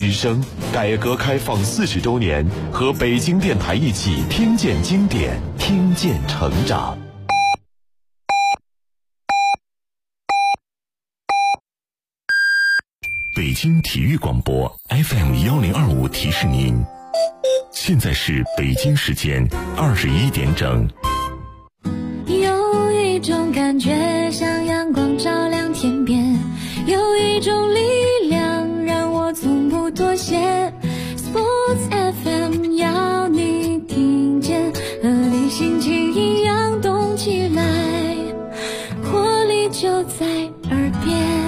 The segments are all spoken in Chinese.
之声改革开放40周年，和北京电台一起听见经典，听见成长。北京体育广播 FM1025提示您，现在是北京时间21点整。 有一种感觉像阳光照亮天边，有一种力量让我从不妥协。 Sports FM 要你听见，和你心情一样动起来，活力就在耳边。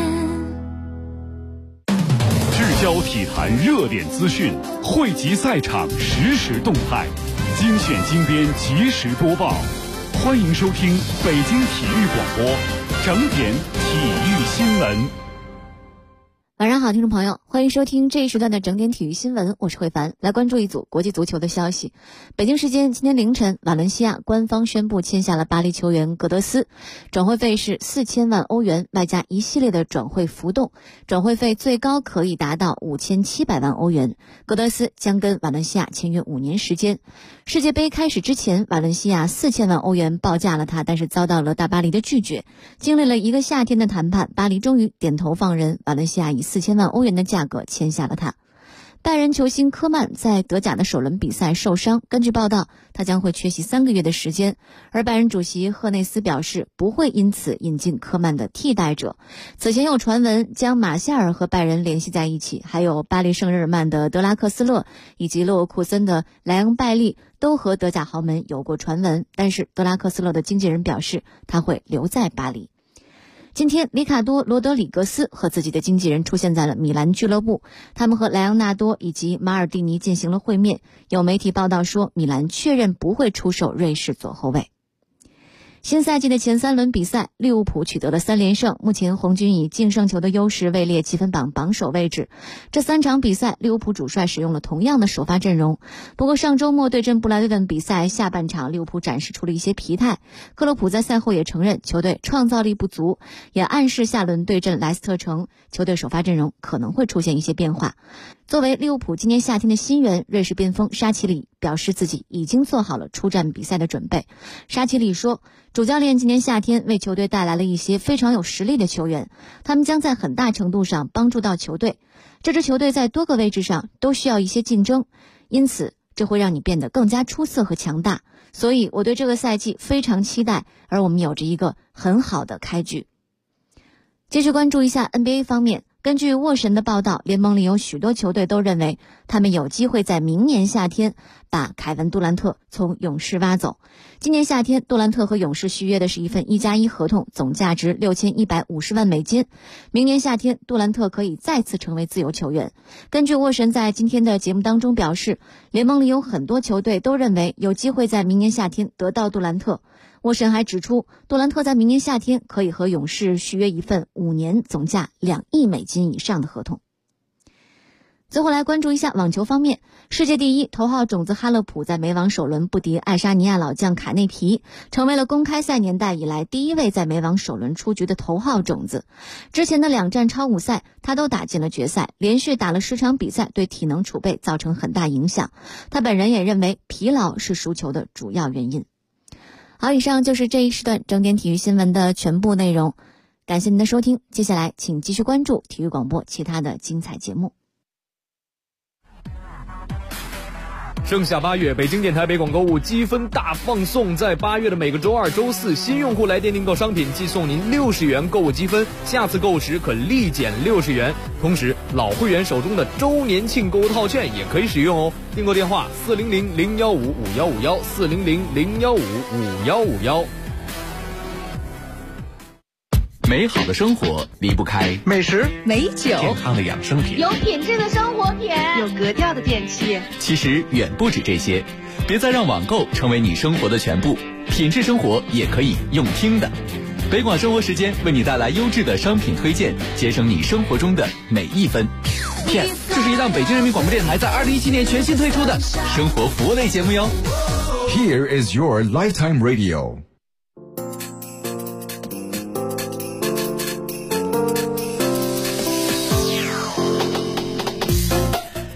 聚焦体坛热点资讯，汇集赛场实时动态，精选精编及时播报。欢迎收听北京体育广播整点体育新闻。 晚上好，听众朋友，欢迎收听这一时段的整点体育新闻，我是慧凡。来关注一组国际足球的消息。北京时间今天凌晨，瓦伦西亚官方宣布签下了巴黎球员戈德斯，转会费是4000万欧元，外加一系列的转会浮动，转会费最高可以达到5700万欧元。戈德斯将跟瓦伦西亚签约5年时间。世界杯开始之前，瓦伦西亚4000万欧元报价了他，但是遭到了大巴黎的拒绝。经历了一个夏天的谈判，巴黎终于点头放人，瓦伦西亚以4000万欧元的价格签下了他。拜仁球星科曼在德甲的首轮比赛受伤，根据报道，他将会缺席3个月的时间。而拜仁主席赫内斯表示，不会因此引进科曼的替代者。此前有传闻将马夏尔和拜仁联系在一起，还有巴黎圣日耳曼的德拉克斯勒以及勒沃库森的莱昂拜利都和德甲豪门有过传闻，但是德拉克斯勒的经纪人表示他会留在巴黎。今天，里卡多·罗德里格斯和自己的经纪人出现在了米兰俱乐部，他们和莱昂纳多以及马尔蒂尼进行了会面。有媒体报道说，米兰确认不会出售瑞士左后卫。新赛季的前3轮比赛，利物浦取得了3连胜，目前红军以净胜球的优势位列积分榜榜首位置。这3场比赛，利物浦主帅使用了同样的首发阵容。不过上周末对阵布莱顿比赛下半场，利物浦展示出了一些疲态。克洛普在赛后也承认球队创造力不足，也暗示下轮对阵莱斯特城，球队首发阵容可能会出现一些变化。作为利物浦今年夏天的新援，瑞士边锋沙奇里表示自己已经做好了出战比赛的准备。沙奇里说，主教练今年夏天为球队带来了一些非常有实力的球员，他们将在很大程度上帮助到球队。这支球队在多个位置上都需要一些竞争，因此这会让你变得更加出色和强大。所以我对这个赛季非常期待，而我们有着一个很好的开局。继续关注一下 NBA 方面。根据沃神的报道，联盟里有许多球队都认为他们有机会在明年夏天把凯文杜兰特从勇士挖走。今年夏天，杜兰特和勇士续约的是一份1+1合同，总价值6150万美金。明年夏天，杜兰特可以再次成为自由球员。根据沃神在今天的节目当中表示，联盟里有很多球队都认为有机会在明年夏天得到杜兰特。沃神还指出，杜兰特在明年夏天可以和勇士续约一份5年总价2亿美金以上的合同。最后来关注一下网球方面，世界第一头号种子哈勒普在美网首轮不敌爱沙尼亚老将卡内皮，成为了公开赛年代以来第一位在美网首轮出局的头号种子。之前的2站超5赛他都打进了决赛，连续打了10场比赛，对体能储备造成很大影响。他本人也认为疲劳是输球的主要原因。好，以上就是这一时段整点体育新闻的全部内容，感谢您的收听。接下来请继续关注体育广播其他的精彩节目。 盛夏8月，北京电台北广购物积分大放送，在8月的每个周2、周4，新用户来电订购商品即送您60元购物积分，下次购物时可立减60元。同时，老会员手中的周年庆购物套券也可以使用哦。订购电话：400-015-5151，400-015-5151。 美好的生活离不开美食、 美酒、 健康的养生品， 有品质的生活品， 有格调的电器。 其实远不止这些，别再让网购成为你生活的全部，品质生活也可以用听的。北广生活时间为你带来优质的商品推荐，节省你生活中的每一分。 这是一档北京人民广播电台在2017年全新推出的生活服务类节目哟。 Here is your lifetime radio。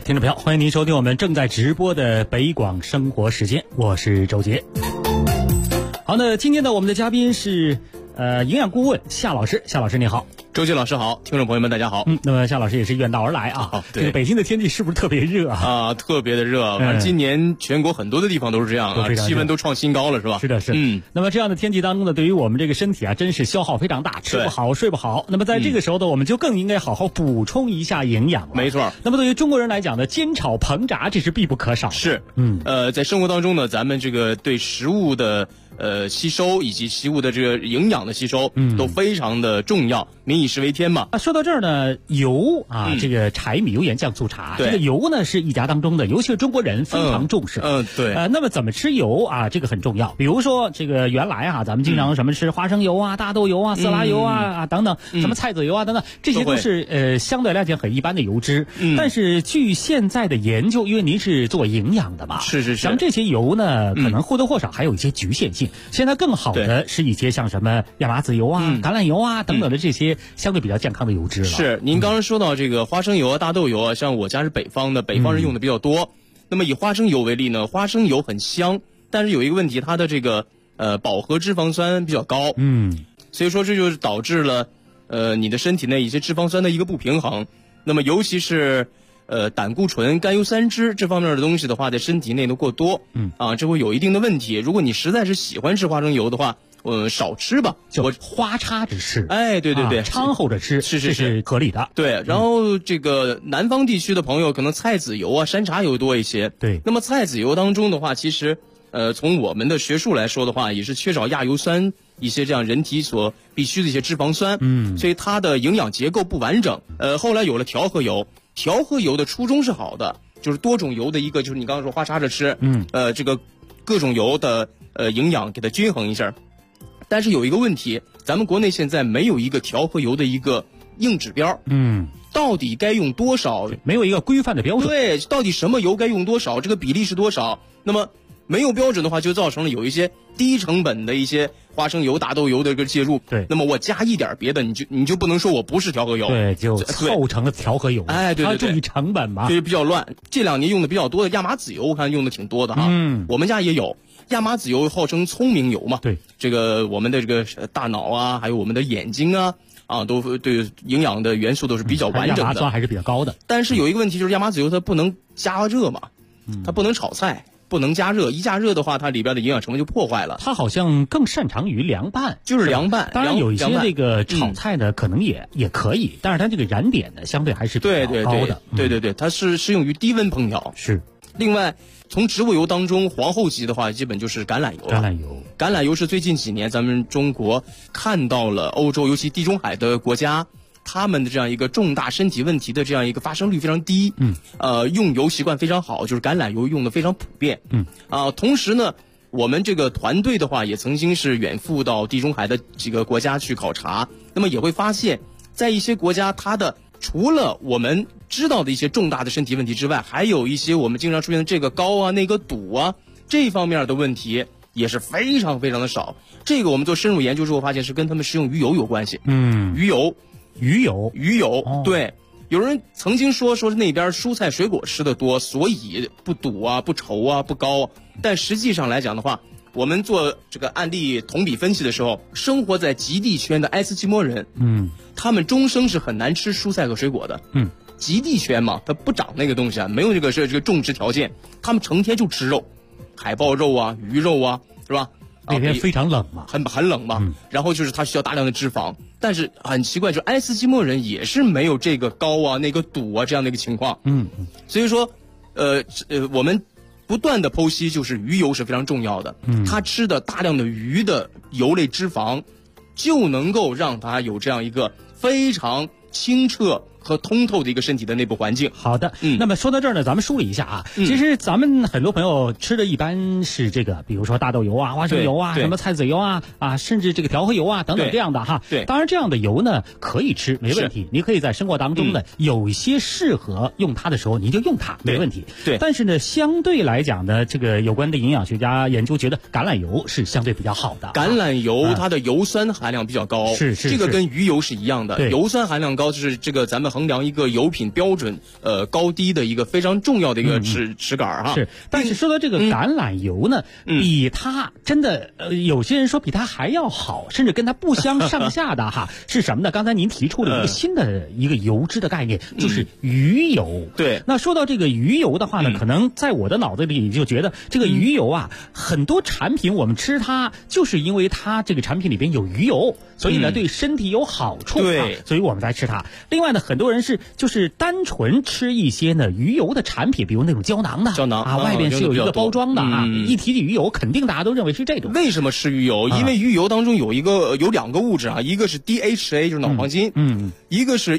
听众朋友，欢迎您收听我们正在直播的北广生活时间，我是周杰。好，那今天呢，我们的嘉宾是营养顾问夏老师。夏老师你好。 周杰老师好，听众朋友们大家好。 那么夏老师也是远道而来啊。 对， 这个北京的天气是不是特别热啊？ 特别的热。反正今年全国很多的地方都是这样啊，气温都创新高了，是吧？ 是的，是。那么这样的天气当中呢，对于我们这个身体啊，真是消耗非常大，吃不好，睡不好。那么在这个时候呢，我们就更应该好好补充一下营养了。 没错。 那么对于中国人来讲呢，煎炒烹炸这是必不可少的。 是。在生活当中呢，咱们这个对食物的吸收以及食物的这个营养的吸收，都非常的重要。民以食为天嘛。 说到这儿呢，油啊，这个柴米油盐酱醋茶，这个油呢是一家当中的，尤其是中国人非常重视。 对。 那么怎么吃油啊？这个很重要。比如说这个原来啊，咱们经常什么吃花生油啊、大豆油啊、色拉油啊等等，什么菜籽油啊等等，这些都是相对来讲很一般的油脂。但是据现在的研究，因为您是做营养的嘛， 是， 像这些油呢，可能或多或少还有一些局限性。现在更好的是一些像什么亚麻籽油啊、橄榄油啊等等的这些相对比较健康的油脂了。 是，您刚刚说到这个花生油啊、大豆油啊，像我家是北方的，北方人用的比较多。那么以花生油为例呢，花生油很香，但是有一个问题，它的这个饱和脂肪酸比较高。所以说这就是导致了你的身体内一些脂肪酸的一个不平衡。那么尤其是胆固醇、甘油三酯这方面的东西的话，在身体内的过多，这会有一定的问题。如果你实在是喜欢吃花生油的话，少吃吧， 就花插着吃。 对， 掺和着吃，是合理的。 对，然后这个南方地区的朋友可能菜籽油啊、山茶油多一些。 对， 那么菜籽油当中的话，其实从我们的学术来说的话，也是缺少亚油酸一些这样人体所必须的一些脂肪酸。所以它的营养结构不完整。后来有了调和油。调和油的初衷是好的，就是多种油的一个，就是你刚刚说花插着吃，这个各种油的营养给它均衡一下。但是有一个问题，咱们国内现在没有一个调和油的一个硬指标，到底该用多少？ 没有一个规范的标准。 对，到底什么油该用多少？这个比例是多少？那么没有标准的话，就造成了有一些低成本的一些花生油、大豆油的一个介入。 对， 那么我加一点别的，你就不能说我不是调和油。 对，就凑成了调和油。 对， 它注意成本嘛。 对，比较乱。这2年用的比较多的亚麻籽油，我看用的挺多的哈。我们家也有亚麻籽油，号称聪明油嘛。 对， 这个我们的这个大脑啊，还有我们的眼睛啊，都对营养的元素都是比较完整的。 亚麻酸还是比较高的。 但是有一个问题，就是亚麻籽油它不能加热嘛，它不能炒菜。不能加热，一加热的话，它里边的营养成分就破坏了。 它好像更擅长于凉拌， 就是凉拌。 当然有一些这个炒菜呢，可能也可以，但是它这个燃点呢，相对还是比较高的。 对，它是适用于低温烹调。 是。 另外，从植物油当中皇后级的话，基本就是橄榄油。橄榄油是最近几年咱们中国看到了欧洲，尤其地中海的国家。他们的这样一个重大身体问题的这样一个发生率非常低，用油习惯非常好，就是橄榄油用的非常普遍，同时呢，我们这个团队的话也曾经是远赴到地中海的几个国家去考察，那么也会发现，在一些国家，它的除了我们知道的一些重大的身体问题之外，还有一些我们经常出现的这个高啊、那个堵啊这方面的问题也是非常非常的少。这个我们做深入研究之后发现是跟他们食用鱼油有关系，鱼油，对，有人曾经说那边蔬菜水果吃的多，所以不堵啊、不稠啊、不高。但实际上来讲的话，我们做这个案例同比分析的时候，生活在极地圈的埃斯基摩人，他们终生是很难吃蔬菜和水果的。极地圈嘛，它不长那个东西啊，没有这个种植条件，他们成天就吃肉，海豹肉啊、鱼肉啊，是吧？ 那边非常冷嘛， 很冷嘛，然后就是它需要大量的脂肪，但是很奇怪，就埃斯基摩人也是没有这个高啊、那个堵啊这样的一个情况。所以说，我们不断的剖析，就是鱼油是非常重要的。他吃的大量的鱼的油类脂肪，就能够让他有这样一个非常清澈和通透的一个身体的内部环境。 好的，那么说到这儿呢，咱们梳理一下啊。其实咱们很多朋友吃的一般是这个，比如说大豆油啊、花生油啊、什么菜籽油啊，甚至这个调和油啊等等这样的哈。 对， 当然这样的油呢可以吃，没问题。你可以在生活当中呢，有一些适合用它的时候，您就用它，没问题。 对， 但是呢，相对来讲呢，这个有关的营养学家研究觉得橄榄油是相对比较好的。 橄榄油它的油酸含量比较高， 是这个跟鱼油是一样的。油酸含量高，就是这个咱们衡量一个油品标准高低的一个非常重要的一个尺杆哈。 是，但是说到这个橄榄油呢，比它真的有些人说比它还要好，甚至跟它不相上下的哈，是什么呢？刚才您提出了一个新的一个油脂的概念，就是鱼油。 对， 那说到这个鱼油的话呢，可能在我的脑子里就觉得这个鱼油啊，很多产品我们吃它就是因为它这个产品里边有鱼油，所以呢对身体有好处， 对， 所以我们才吃它。另外呢，很多人就是单纯吃一些呢鱼油的产品，比如那种胶囊的啊，外边是有一个包装的啊，一提起鱼油，肯定大家都认为是这种。 为什么吃鱼油？因为鱼油当中有两个物质啊，一个是 DHA 就是脑黄金，一个是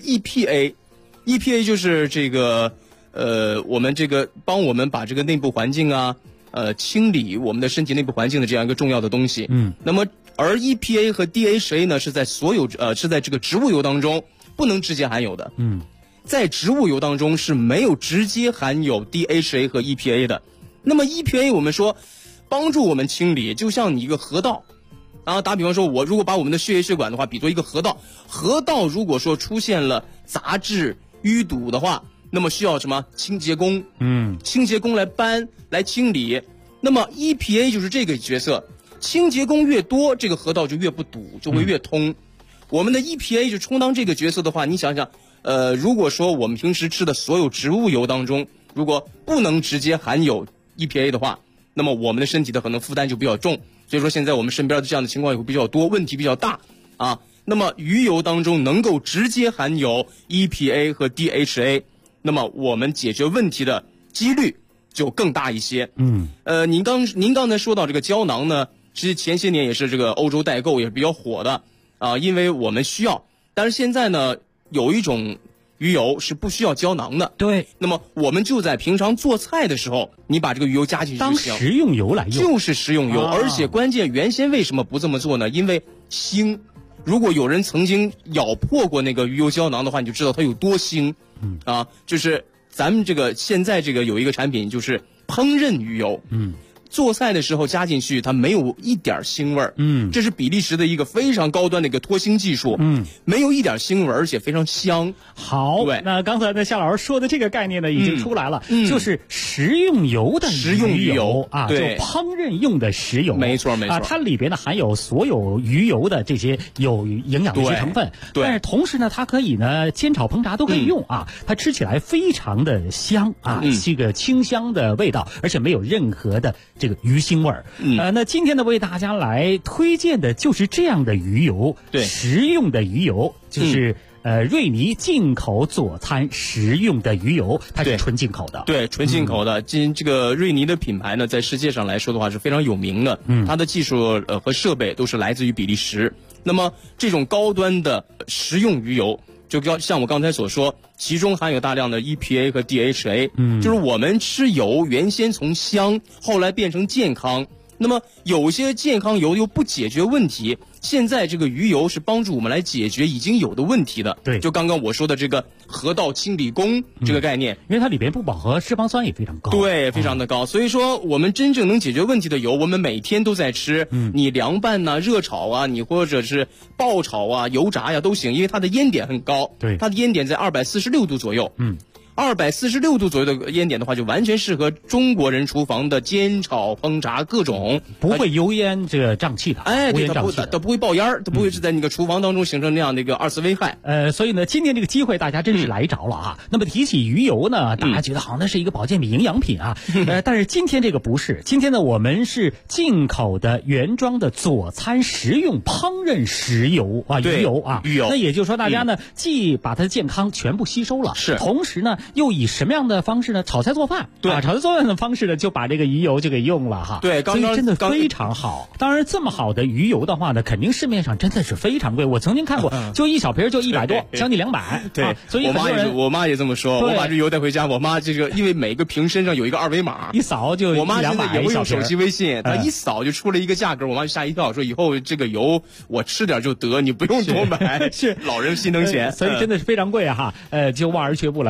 EPA 就是这个我们这个帮我们把这个内部环境啊清理我们的身体内部环境的这样一个重要的东西。那么而 EPA 和 DHA 呢是在是在这个植物油当中不能直接含有的。在植物油当中是没有直接含有 DHA 和 EPA 的。那么 EPA 我们说帮助我们清理，就像你一个河道啊，打比方说我如果把我们的血液血管的话比作一个河道，河道如果说出现了杂质淤堵的话，那么需要什么清洁工？清洁工来搬来清理。那么 EPA 就是这个角色，清洁工越多，这个河道就越不堵，就会越通。我们的 EPA 就充当这个角色的话，你想想，如果说我们平时吃的所有植物油当中，如果不能直接含有 EPA 的话，那么我们的身体的可能负担就比较重。所以说现在我们身边的这样的情况也会比较多，问题比较大啊。那么鱼油当中能够直接含有 EPA 和 DHA， 那么我们解决问题的几率就更大一些。您刚才说到这个胶囊呢，其实前些年也是这个欧洲代购也是比较火的啊，因为我们需要。但是现在呢，有一种鱼油是不需要胶囊的。 对， 那么我们就在平常做菜的时候，你把这个鱼油加进去就行， 当食用油来用， 就是食用油。而且关键原先为什么不这么做呢？因为腥。如果有人曾经咬破过那个鱼油胶囊的话，你就知道它有多腥。就是咱们这个现在这个有一个产品就是烹饪鱼油。做菜的时候加进去，它没有一点腥味儿。这是比利时的一个非常高端的一个脱腥技术。没有一点腥味儿，而且非常香。 好， 对， 那刚才夏老师说的这个概念呢，已经出来了，就是食用油的食用鱼油啊，就烹饪用的食油。 没错没错， 它里边呢含有所有鱼油的这些有营养的一些成分。 对， 但是同时呢，它可以呢煎炒烹炸都可以用啊，它吃起来非常的香啊，这个清香的味道，而且没有任何的这个鱼腥味儿。那今天呢为大家来推荐的就是这样的鱼油， 对， 食用的鱼油，就是瑞尼进口佐餐食用的鱼油，它是纯进口的。 对，纯进口的。这个瑞尼的品牌呢，在世界上来说的话是非常有名的。它的技术和设备都是来自于比利时。那么这种高端的食用鱼油，就像我刚才所说，其中含有大量的 EPA 和 DHA。就是我们吃油原先从香，后来变成健康。那么有些健康油又不解决问题，现在这个鱼油是帮助我们来解决已经有的问题的。 对， 就刚刚我说的这个河道清理工这个概念， 因为它里边不饱和脂肪酸也非常高。 对，非常的高。所以说我们真正能解决问题的油，我们每天都在吃。你凉拌呐、热炒啊，你或者是爆炒啊、油炸呀都行，因为它的烟点很高。 对， 它的烟点在246度左右。246度左右的烟点的话，就完全适合中国人厨房的煎炒烹炸各种， 不会油烟这个胀气的。 对，它不会爆烟儿，它不会是在那个厨房当中形成那样的一个二次危害。 所以呢，今天这个机会大家真是来着了啊。那么提起鱼油呢，大家觉得好像那是一个保健品、营养品啊。但是今天这个不是，今天呢我们是进口的原装的佐餐食用烹饪食油啊，鱼油啊。 鱼油。 那也就是说，大家呢既把它的健康全部吸收了， 是， 同时呢又以什么样的方式呢？炒菜做饭。 对， 炒菜做饭的方式呢，就把这个鱼油就给用了哈。 对， 所以真的非常好。当然，这么好的鱼油的话呢，肯定市面上真的是非常贵。我曾经看过，就一小瓶就100多，将近200。 对， 所以很多人， 我妈也这么说。我把这油带回家，我妈这个因为每个瓶身上有一个二维码， 一扫就200。 我妈现在也会用手机微信，她一扫就出了一个价格，我妈就吓一跳，说以后这个油我吃点就得，你不用多买。 是老人心疼钱， 所以真的是非常贵哈。就望而却步了。但是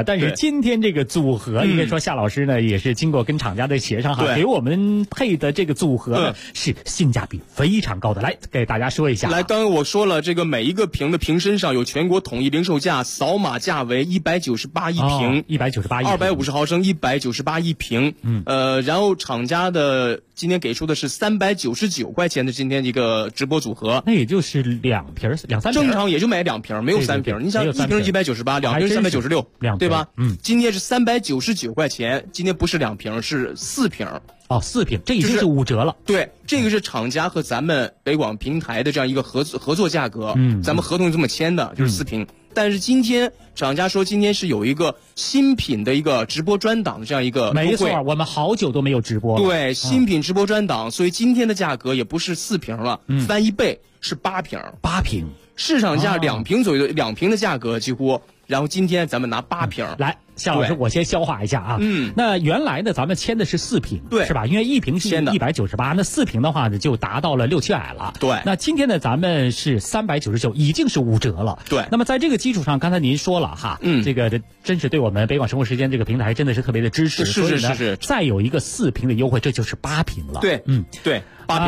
今天这个组合，应该说夏老师呢也是经过跟厂家的协商哈，给我们配的这个组合呢是性价比非常高的。来给大家说一下。 来，刚刚我说了，这个每一个瓶的瓶身上有全国统一零售价，扫码价为198一瓶 ，198一瓶 ，250毫升198一瓶。然后厂家的今天给出的是399块钱的今天一个直播组合， 那也就是2瓶2-3瓶， 正常也就买2瓶，没有3瓶。你想一瓶198，2瓶396，对吧？今天是399块钱，今天不是2瓶，是4瓶。 4瓶，这已经是5折了。 对，这个是厂家和咱们北广平台的这样一个合作价格。咱们合同这么签的，就是4瓶。但是今天厂家说今天是有一个新品的一个直播专档的这样一个优惠。 没错，我们好久都没有直播了。 对，新品直播专档，所以今天的价格也不是4瓶了，翻1倍是8瓶。 8瓶， 市场价2瓶左右的2瓶的价格几乎。然后今天咱们拿8瓶来，夏老师，我先消化一下啊。那原来呢，咱们签的是4瓶， 对， 是吧？因为1瓶是198，那4瓶的话呢，就达到了600-700了。 对。 那今天呢，咱们是399，已经是5折了。 对。 那么在这个基础上，刚才您说了哈，这个真是对我们北广生活时间这个平台真的是特别的支持。 是。 再有一个4瓶的优惠，这就是8瓶了。 对，对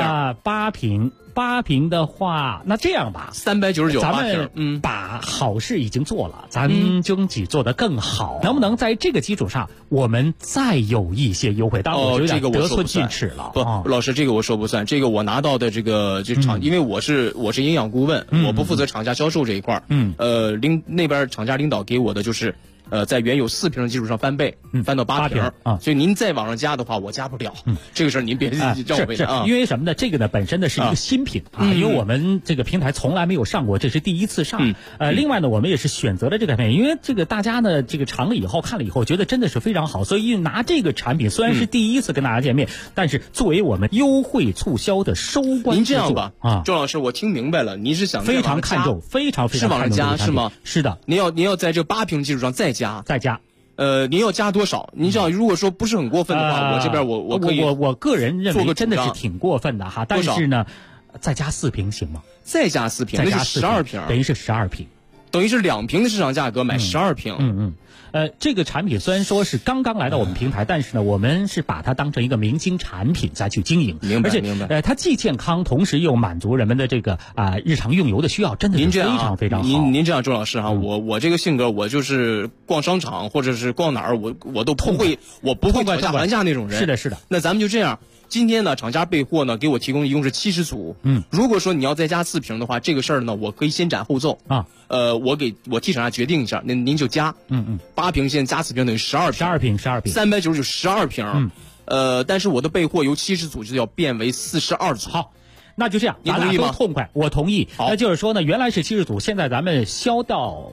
，8瓶。8瓶的话，那这样吧 ，399，咱们把好事已经做了，咱争取做得更好，能不能在这个基础上，我们再有一些优惠？当然，我觉得得寸进尺了。 不，老师，这个我说不算，这个我拿到的这厂，因为我是营养顾问，我不负责厂家销售这一块。那边厂家领导给我的就是。在原有4瓶的基础上翻倍，翻到8瓶啊，所以您再往上加的话，我加不了。这个事儿您别让我为难啊。 因为什么呢？这个呢本身呢是一个新品啊，因为我们这个平台从来没有上过，这是第一次上。另外呢，我们也是选择了这个产品，因为这个大家呢这个尝了以后看了以后，觉得真的是非常好，所以拿这个产品虽然是第一次跟大家见面，但是作为我们优惠促销的收官。 您这样吧，周老师，我听明白了，您是想非常看重，非常看重是往上加是吗？ 是的， 您要在这8瓶基础上再加。您要加多少？您知道，如果说不是很过分的话，我这边我可以。 我个人认为真的是挺过分的哈，但是呢，再加4瓶行吗？ 再加4瓶，那是12瓶， 等于是12瓶， 等于是2瓶的市场价格买12瓶。 这个产品虽然说是刚刚来到我们平台，但是呢，我们是把它当成一个明星产品再去经营， 明白？ 它既健康，同时又满足人们的这个日常用油的需要，真的是非常非常好。 您这样，周老师哈，我这个性格，我就是逛商场或者是逛哪儿，我都不会，我不会讨价还价那种人。 是的。 那咱们就这样。今天呢，厂家备货呢，给我提供一共是70组。如果说你要再加4瓶的话，这个事儿呢，我可以先斩后奏啊。我替厂家决定一下，那您就加。8瓶现在加4瓶等于12瓶。 12瓶。 399 12瓶。但是我的备货由70组就要变为42组。 好，那就这样，咱俩都痛快，我同意。那就是说呢，原来是70组，现在咱们销到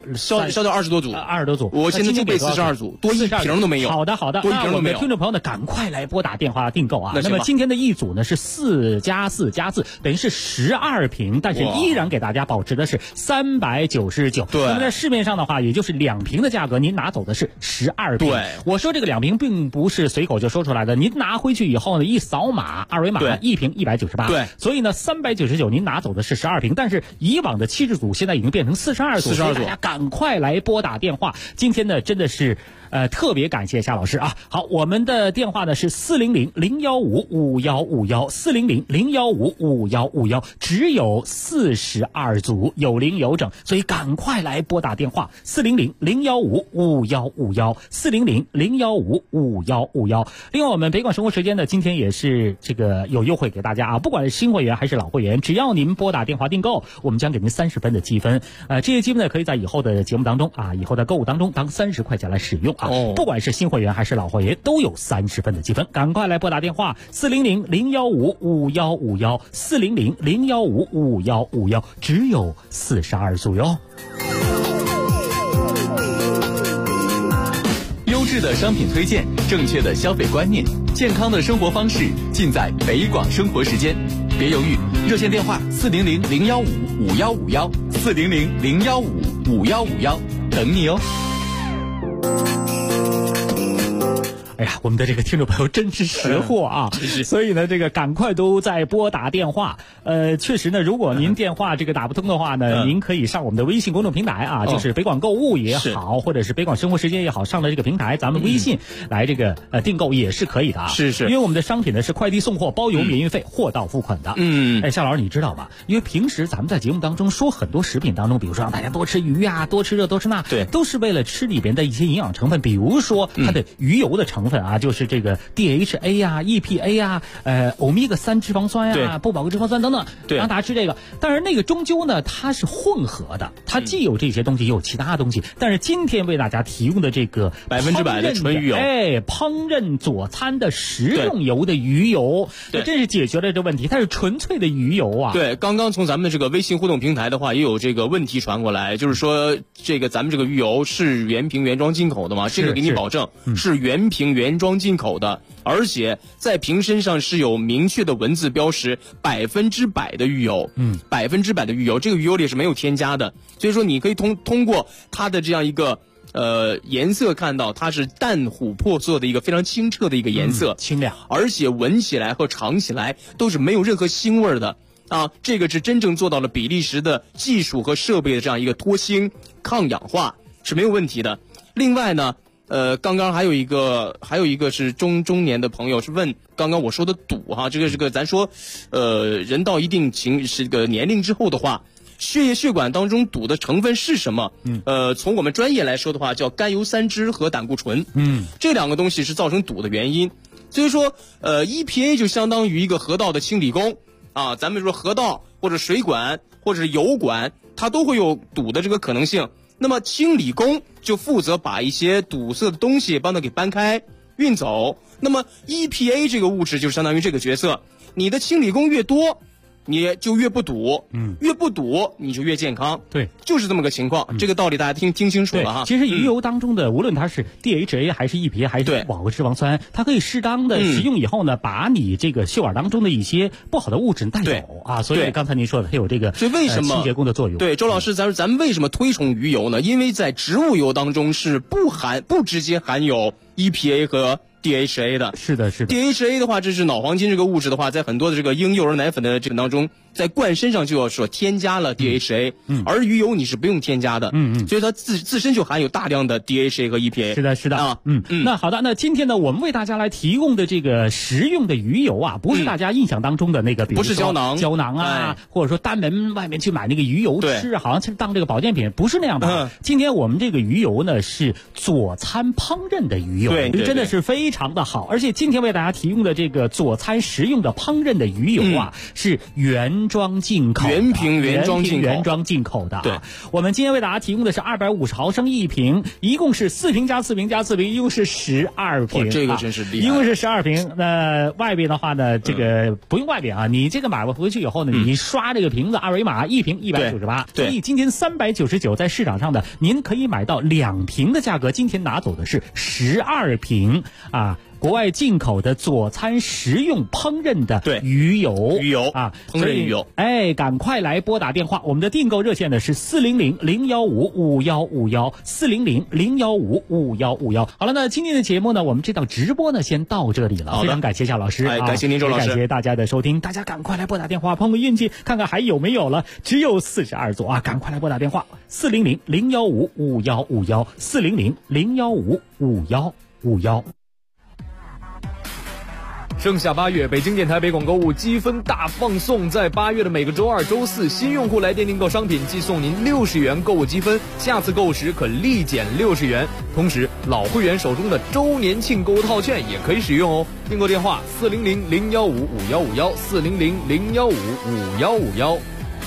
20多组 ，20多组。 我现在就备42组，多1瓶都没有。 好的，那我们听众朋友呢，赶快来拨打电话订购啊！那么今天的一组呢是4+4+4，等于是12瓶，但是依然给大家保持的是399。 对。 那么在市面上的话，也就是2瓶的价格，您拿走的是12瓶。 对。 我说这个2瓶并不是随口就说出来的，您拿回去以后呢，一扫码2维码，1瓶198。 对。 所以呢，399您拿走的是12瓶，但是以往的70组现在已经变成42组，大家赶快来拨打电话。今天呢，真的是特别感谢夏老师啊。好，我们的电话呢是400-015-5151，400-015-5151，只有42组，有零有整，所以赶快来拨打电话400-015-5151，400-015-5151。另外，我们北广生活时间呢，今天也是这个有优惠给大家啊，不管是新会员还是老会员，只要您拨打电话订购，我们将给您30分的积分。这些积分呢，可以在以后的节目当中啊，以后的购物当中当30块钱来使用啊。不管是新会员还是老会员，都有30分的积分。赶快来拨打电话400-015-5151，400-015-5151，只有42组哟。 优质的商品推荐，正确的消费观念，健康的生活方式，尽在北广生活时间。别犹豫，热线电话400-015-5151，400-015-5151，等你哦。 哎呀，我们的这个听众朋友真是识货啊！所以呢，这个赶快都在拨打电话。确实呢，如果您电话这个打不通的话呢，您可以上我们的微信公众平台啊，就是北广购物也好，或者是北广生活时间也好，上了这个平台，咱们微信来这个订购也是可以的啊。 是， 因为我们的商品呢是快递送货包邮免运费，货到付款的。哎，夏老师你知道吧？因为平时咱们在节目当中说很多食品当中，比如说让大家多吃鱼啊，多吃这多吃那， 对， 都是为了吃里边的一些营养成分，比如说它的鱼油的成分啊，就是这个 DHA 啊、EPA 啊、欧米伽3脂肪酸呀、不饱和脂肪酸等等，让大家吃这个。但是那个终究呢，它是混合的，它既有这些东西，也有其他东西。但是今天为大家提供的这个 100%的纯鱼油， 烹饪佐餐的食用油的鱼油，这真是解决了这问题，它是纯粹的鱼油啊。 对，刚刚从咱们的这个微信互动平台的话，也有这个问题传过来，就是说这个咱们这个鱼油是原瓶原装进口的吗？这个给你保证是原瓶原装进口的，而且在瓶身上是有明确的文字标识，100%的鱼油，100%的鱼油，这个鱼油里是没有添加的，所以说你可以通过它的这样一个颜色看到它是淡琥珀色的一个非常清澈的一个颜色， 清亮， 而且闻起来和尝起来都是没有任何腥味的啊，这个是真正做到了比利时的技术和设备的这样一个脱腥抗氧化是没有问题的。另外呢，刚刚还有一个是中年的朋友是问刚刚我说的赌哈，这个咱说，人到一定这个年龄之后的话，血液血管当中赌的成分是什么？从我们专业来说的话，叫甘油三酯和胆固醇。这两个东西是造成赌的原因。所以说，EPA 就相当于一个河道的清理工啊，咱们说河道或者水管或者是油管，它都会有堵的这个可能性。那么清理工就负责把一些堵塞的东西帮它给搬开运走。那么 EPA 这个物质就相当于这个角色，你的清理工越多，你就越不堵，越不堵你就越健康， 对， 就是这么个情况。这个道理大家听清楚了哈。 其实鱼油当中的，无论它是 DHA 还是 EPA 还是不饱和脂肪酸，它可以适当的食用以后呢，把你这个血管当中的一些不好的物质带走啊。所以刚才您说的，它有这个所以为什么清洁工的作用？ 对，周老师，咱们为什么推崇鱼油呢？因为在植物油当中是不直接含有 EPA 和DHA 的。 是的 DHA 的话，这是脑黄金这个物质的话，在很多的这个婴幼儿奶粉的这个当中，在灌身上就要说添加了 DHA，而鱼油你是不用添加的，所以它自身就含有大量的 DHA 和 EPA。 是的啊，那好的，那今天呢，我们为大家来提供的这个食用的鱼油啊，不是大家印象当中的那个，比如说不是胶囊啊，或者说单门外面去买那个鱼油吃，好像是当这个保健品，不是那样的。今天我们这个鱼油呢是佐餐烹饪的鱼油， 对， 真的是非常的好。而且今天为大家提供的这个佐餐食用的烹饪的鱼油啊，是原装进口的， 原瓶原装进口的。 对， 我们今天为大家提供的是250毫升一瓶，一共是4瓶加4瓶加4瓶，一共是12瓶。 这个真是厉害， 一共是12瓶。那外边的话呢，这个不用外边啊，你这个买回去以后呢，你刷这个瓶子二维码，一瓶198。所以今天399在市场上的，您可以买到2瓶的价格，今天拿走的是12瓶啊。国外进口的佐餐食用烹饪的鱼油啊， 烹饪鱼油， 赶快来拨打电话，我们的订购热线呢是400-015-5151，400-015-5151。好了，那今天的节目呢，我们这档直播呢先到这里了，非常感谢夏老师， 感谢您周老师， 感谢大家的收听，大家赶快来拨打电话碰个运气，看看还有没有了，只有42座啊，赶快来拨打电话400-015-5151，400-015-5151。 盛夏8月，北京电台北广购物积分大放送，在8月的每个周二、周四，新用户来电订购商品即送您60元购物积分，下次购时可立减60元。同时，老会员手中的周年庆购物套券也可以使用哦。订购电话400-015-5151，400-015-5151。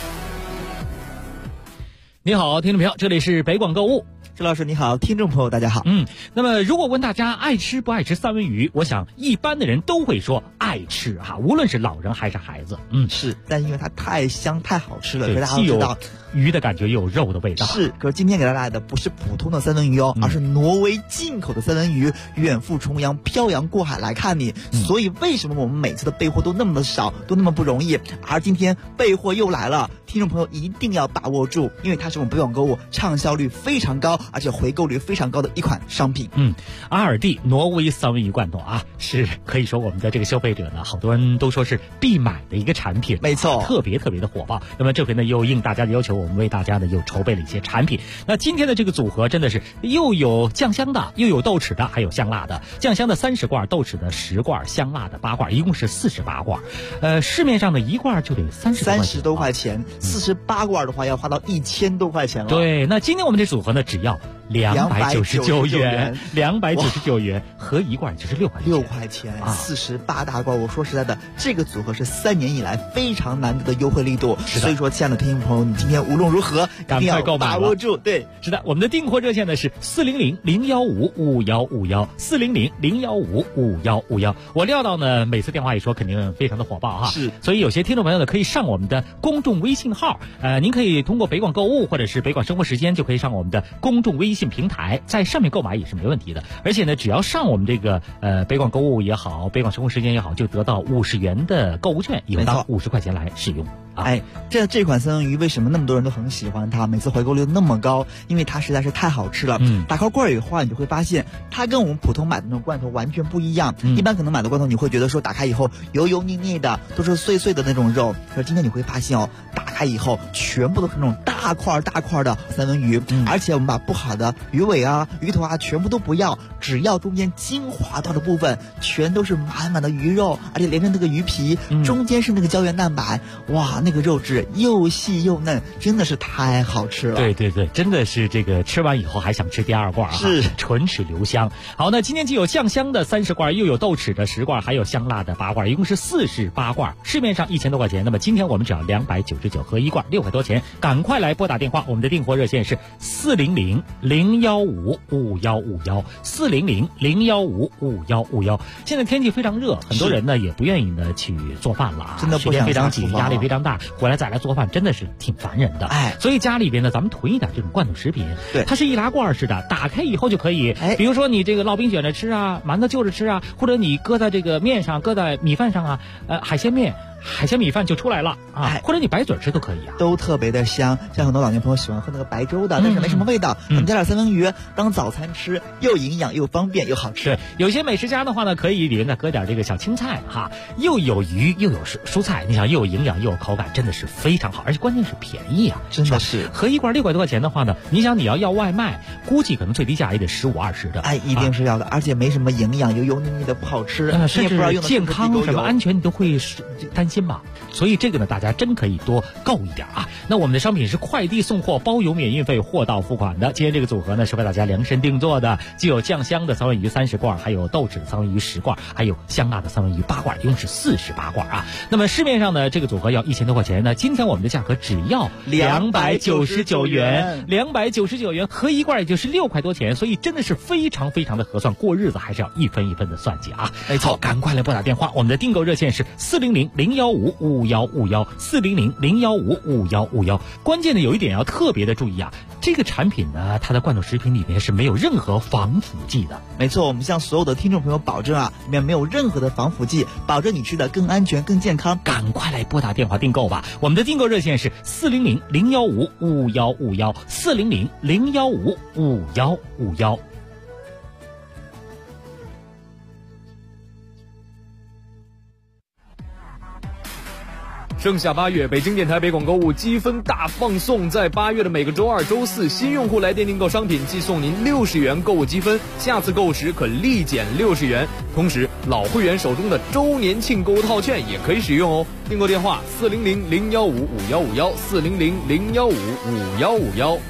你好，听众朋友，这里是北广购物。 周老师你好，听众朋友大家好。 那么如果问大家爱吃不爱吃三文鱼，我想一般的人都会说爱吃哈，无论是老人还是孩子。 是，但因为它太香太好吃了， 所以大家都知道鱼的感觉又有肉的味道。 是，可是今天给大家来的不是普通的三文鱼哦，而是挪威进口的三文鱼，远赴重洋，漂洋过海来看你。所以为什么我们每次的备货都那么的少，都那么不容易？而今天备货又来了，听众朋友一定要把握住，因为它是我们北广购物畅销率非常高，而且回购率非常高的一款商品。 阿尔蒂挪威三文鱼罐头啊，是可以说我们的这个消费者呢，好多人都说是必买的一个产品， 没错， 特别的火爆。那么这回呢，又应大家的要求，我们为大家呢又筹备了一些产品。那今天的这个组合真的是又有酱香的，又有豆豉的，还有香辣的。酱香的30罐，豆豉的10罐，香辣的8罐，一共是48罐。市面上的一罐就得30 多块钱，48罐的话要花到1000多块钱了。 对，那今天我们这组合呢，只要299元，299元，合一罐就是6块钱 ，48大罐。我说实在的，这个组合是3年以来非常难得的优惠力度。所以说，亲爱的听众朋友，你今天无论如何赶快购买， 把握住。对， 是的，我们的订货热线呢是400-015-5151，400-015-5151。我料到呢，每次电话一说，肯定非常的火爆哈。 是， 所以有些听众朋友呢，可以上我们的公众微信号，您可以通过北广购物或者是北广生活时间，就可以上我们的公众微信平台，在上面购买也是没问题的。而且呢，只要上我们这个北广购物也好，北广生活时间也好，就得到50元的购物券，有当50块钱来使用。 这款三文鱼为什么那么多人都很喜欢它，每次回购率那么高？因为它实在是太好吃了。打开罐以后，你就会发现它跟我们普通买的那种罐头完全不一样。一般可能买的罐头你会觉得说打开以后油油腻腻的，都是碎碎的那种肉。可是今天你会发现哦，打开以后全部都是那种大块的三文鱼，而且我们把不好的鱼尾啊、鱼头啊全部都不要，只要中间精华到的部分，全都是满满的鱼肉，而且连着那个鱼皮，中间是那个胶原蛋白，哇，那个肉质又细又嫩，真的是太好吃了。 对，真的是这个吃完以后还想吃第2罐啊， 是唇齿留香。好，那今天既有酱香的30罐，又有豆豉的10罐，还有香辣的8罐，一共是48罐，市面上1000多块钱。那么今天我们只要299合一罐6块多钱，赶快来拨打电话，我们的订货热线是400-015-5151，400-015-5151。现在天气非常热，很多人呢也不愿意呢去做饭了啊， 真的时间非常紧，压力非常大，回来再来做饭真的是挺烦人的。所以家里边呢，咱们囤一点这种罐头食品， 对， 它是易拉罐式的，打开以后就可以，比如说你这个烙饼卷着吃啊，馒头就着吃啊，或者你搁在这个面上，搁在米饭上啊，海鲜米饭就出来了啊，或者你白嘴吃都可以啊， 都特别的香。像很多老年朋友喜欢喝那个白粥的，但是没什么味道，我们加点三文鱼当早餐吃，又营养又方便又好吃。 对，有些美食家的话呢，可以里面再搁点这个小青菜哈，又有鱼又有蔬菜，你想又有营养又有口感，真的是非常好，而且关键是便宜啊， 真的是。 合一罐6块多块钱的话呢，你想你要外卖，估计可能最低价也得15、20的。 一定是要的，而且没什么营养，油油腻腻的不好吃， 甚至健康什么安全你都会担心吧。所以这个呢，大家真可以多购一点啊。那我们的商品是快递送货，包邮免运费，货到付款的。今天这个组合呢是为大家量身定做的，既有酱香的三文鱼30罐，还有豆豉的三文鱼10罐，还有香辣的三文鱼8罐，一共是48罐啊。那么市面上呢，这个组合要1000多块钱呢，今天我们的价格只要299元，299元合一罐也就是6块多钱，所以真的是非常非常的合算，过日子还是要一分一分的算计啊。 没错， 赶快来拨打电话，我们的订购热线是400-015-5151，400-015-5151。关键的有一点要特别的注意啊，这个产品呢，它的罐头食品里面是没有任何防腐剂的。 没错，我们向所有的听众朋友保证啊，里面没有任何的防腐剂，保证你吃的更安全更健康。 赶快来拨打电话订购吧，我们的订购热线是400-015-5151，400-015-5151。 盛夏8月，北京电台北广购物积分大放送，在8月的每个周2、周4，新用户来电订购商品，即送您60元购物积分，下次购物时可立减60元。同时，老会员手中的周年庆购物套券也可以使用哦。订购电话400-015-5151，400-015-5151。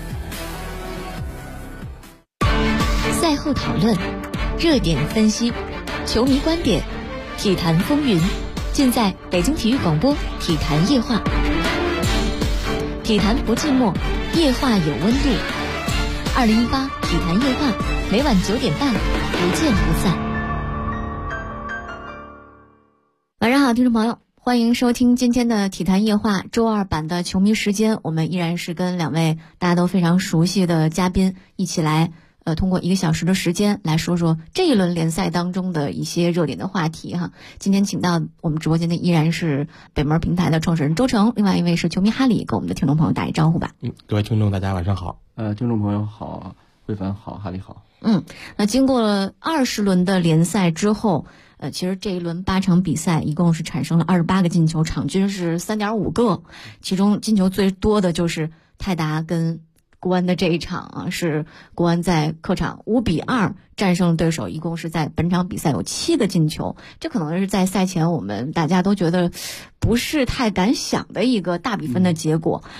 赛后讨论，热点分析，球迷观点，体坛风云，尽在北京体育广播体坛夜话。体坛不寂寞，夜话有温度。2018体坛夜话，每晚9点半，不见不散。晚上好，听众朋友，欢迎欢迎收听今天的体坛夜话周二版的球迷时间，我们依然是跟两位大家都非常熟悉的嘉宾一起来通过1个小时的时间来说说这一轮联赛当中的一些热点的话题哈。今天请到我们直播间的依然是北门平台的创始人周成，另外一位是球迷哈里，跟我们的听众朋友打一招呼吧。 各位听众大家晚上好。 听众朋友好，慧凡好，哈里好。 那经过了20轮的联赛之后，其实这一轮8场比赛一共是产生了28个进球，场均是3.5个，其中进球最多的就是泰达跟国安的这一场啊，是国安在客场5-2战胜对手，一共是在本场比赛有7个进球，这可能是在赛前我们大家都觉得不是太敢想的一个大比分的结果。